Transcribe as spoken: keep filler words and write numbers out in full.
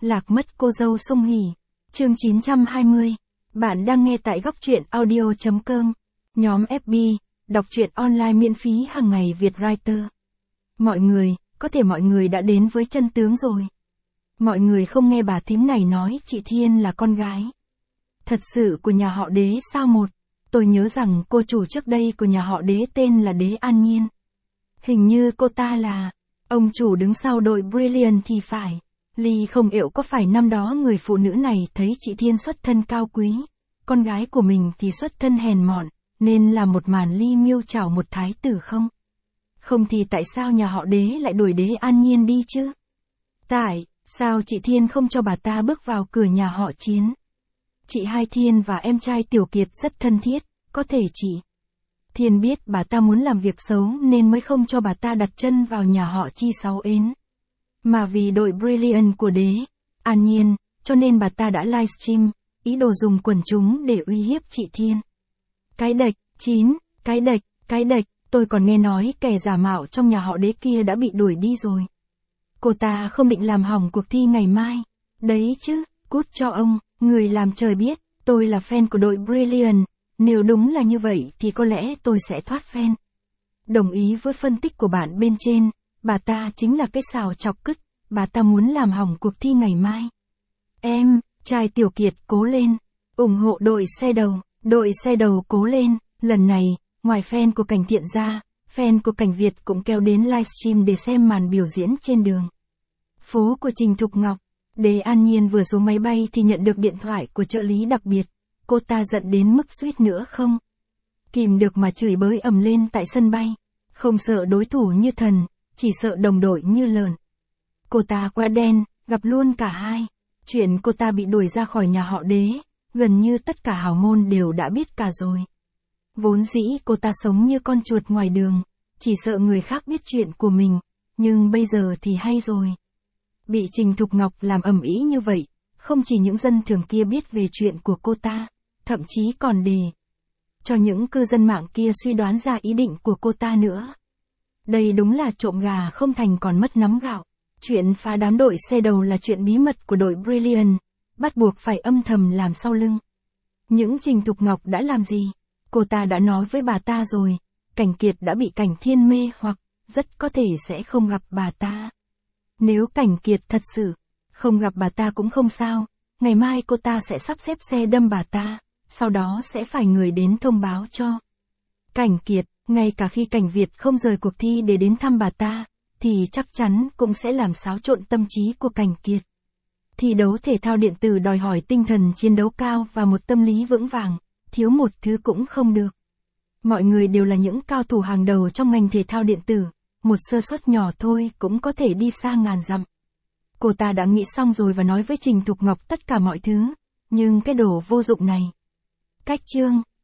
Lạc mất cô dâu Song Hỷ. Chương chín trăm hai mươi. Bạn đang nghe tại góc truyện audio chấm com. Nhóm ép bê, đọc truyện online miễn phí hàng ngày Việt Writer. Mọi người, có thể mọi người đã đến với chân tướng rồi. Mọi người không nghe bà thím này nói chị Thiên là con gái thật sự của nhà họ Đế sao một? Tôi nhớ rằng cô chủ trước đây của nhà họ Đế tên là Đế An Nhiên. Hình như cô ta là ông chủ đứng sau đội Brilliant thì phải. Ly không hiểu có phải năm đó người phụ nữ này thấy chị Thiên xuất thân cao quý, con gái của mình thì xuất thân hèn mọn, nên là một màn ly miêu chảo một thái tử không? Không thì tại sao nhà họ Đế lại đuổi Đế An Nhiên đi chứ? Tại sao chị Thiên không cho bà ta bước vào cửa nhà họ Chiến? Chị Hai Thiên và em trai Tiểu Kiệt rất thân thiết, có thể chị Thiên biết bà ta muốn làm việc xấu nên mới không cho bà ta đặt chân vào nhà họ Chi Sáu Ến. Mà vì đội Brilliant của Đế An Nhiên, cho nên bà ta đã livestream, ý đồ dùng quần chúng để uy hiếp chị Thiên. Cái đệch, chín, cái đệch, cái đệch, tôi còn nghe nói kẻ giả mạo trong nhà họ Đế kia đã bị đuổi đi rồi. Cô ta không định làm hỏng cuộc thi ngày mai. Đấy chứ, cút cho ông, người làm trời biết, tôi là fan của đội Brilliant, nếu đúng là như vậy thì có lẽ tôi sẽ thoát fan. Đồng ý với phân tích của bạn bên trên, bà ta chính là cái xào chọc cứt, bà ta muốn làm hỏng cuộc thi ngày mai. Em, trai Tiểu Kiệt cố lên, ủng hộ đội xe đầu, đội xe đầu cố lên, lần này, ngoài fan của Cảnh Thiện ra, fan của Cảnh Việt cũng kéo đến livestream để xem màn biểu diễn trên đường phố của Trình Thục Ngọc. Đế An Nhiên vừa xuống máy bay thì nhận được điện thoại của trợ lý đặc biệt, cô ta giận đến mức suýt nữa không kìm được mà chửi bới ầm lên tại sân bay, không sợ đối thủ như thần, chỉ sợ đồng đội như lợn. Cô ta quá đen, gặp luôn cả hai. Chuyện cô ta bị đuổi ra khỏi nhà họ Đế, gần như tất cả hào môn đều đã biết cả rồi. Vốn dĩ cô ta sống như con chuột ngoài đường, chỉ sợ người khác biết chuyện của mình, nhưng bây giờ thì hay rồi. Bị Trình Thục Ngọc làm ầm ĩ như vậy, không chỉ những dân thường kia biết về chuyện của cô ta, thậm chí còn để cho những cư dân mạng kia suy đoán ra ý định của cô ta nữa. Đây đúng là trộm gà không thành còn mất nắm gạo. Chuyện phá đám đội xe đầu là chuyện bí mật của đội Brilliant, bắt buộc phải âm thầm làm sau lưng. Những Trình Thục Ngọc đã làm gì? Cô ta đã nói với bà ta rồi, Cảnh Kiệt đã bị Cảnh Thiên mê hoặc, rất có thể sẽ không gặp bà ta. Nếu Cảnh Kiệt thật sự không gặp bà ta cũng không sao, ngày mai cô ta sẽ sắp xếp xe đâm bà ta, sau đó sẽ phải người đến thông báo cho Cảnh Kiệt, ngay cả khi Cảnh Việt không rời cuộc thi để đến thăm bà ta, thì chắc chắn cũng sẽ làm xáo trộn tâm trí của Cảnh Kiệt. Thi đấu thể thao điện tử đòi hỏi tinh thần chiến đấu cao và một tâm lý vững vàng, thiếu một thứ cũng không được. Mọi người đều là những cao thủ hàng đầu trong ngành thể thao điện tử, một sơ suất nhỏ thôi cũng có thể đi xa ngàn dặm. Cô ta đã nghĩ xong rồi và nói với Trình Thục Ngọc tất cả mọi thứ, nhưng cái đồ vô dụng này. Cách chương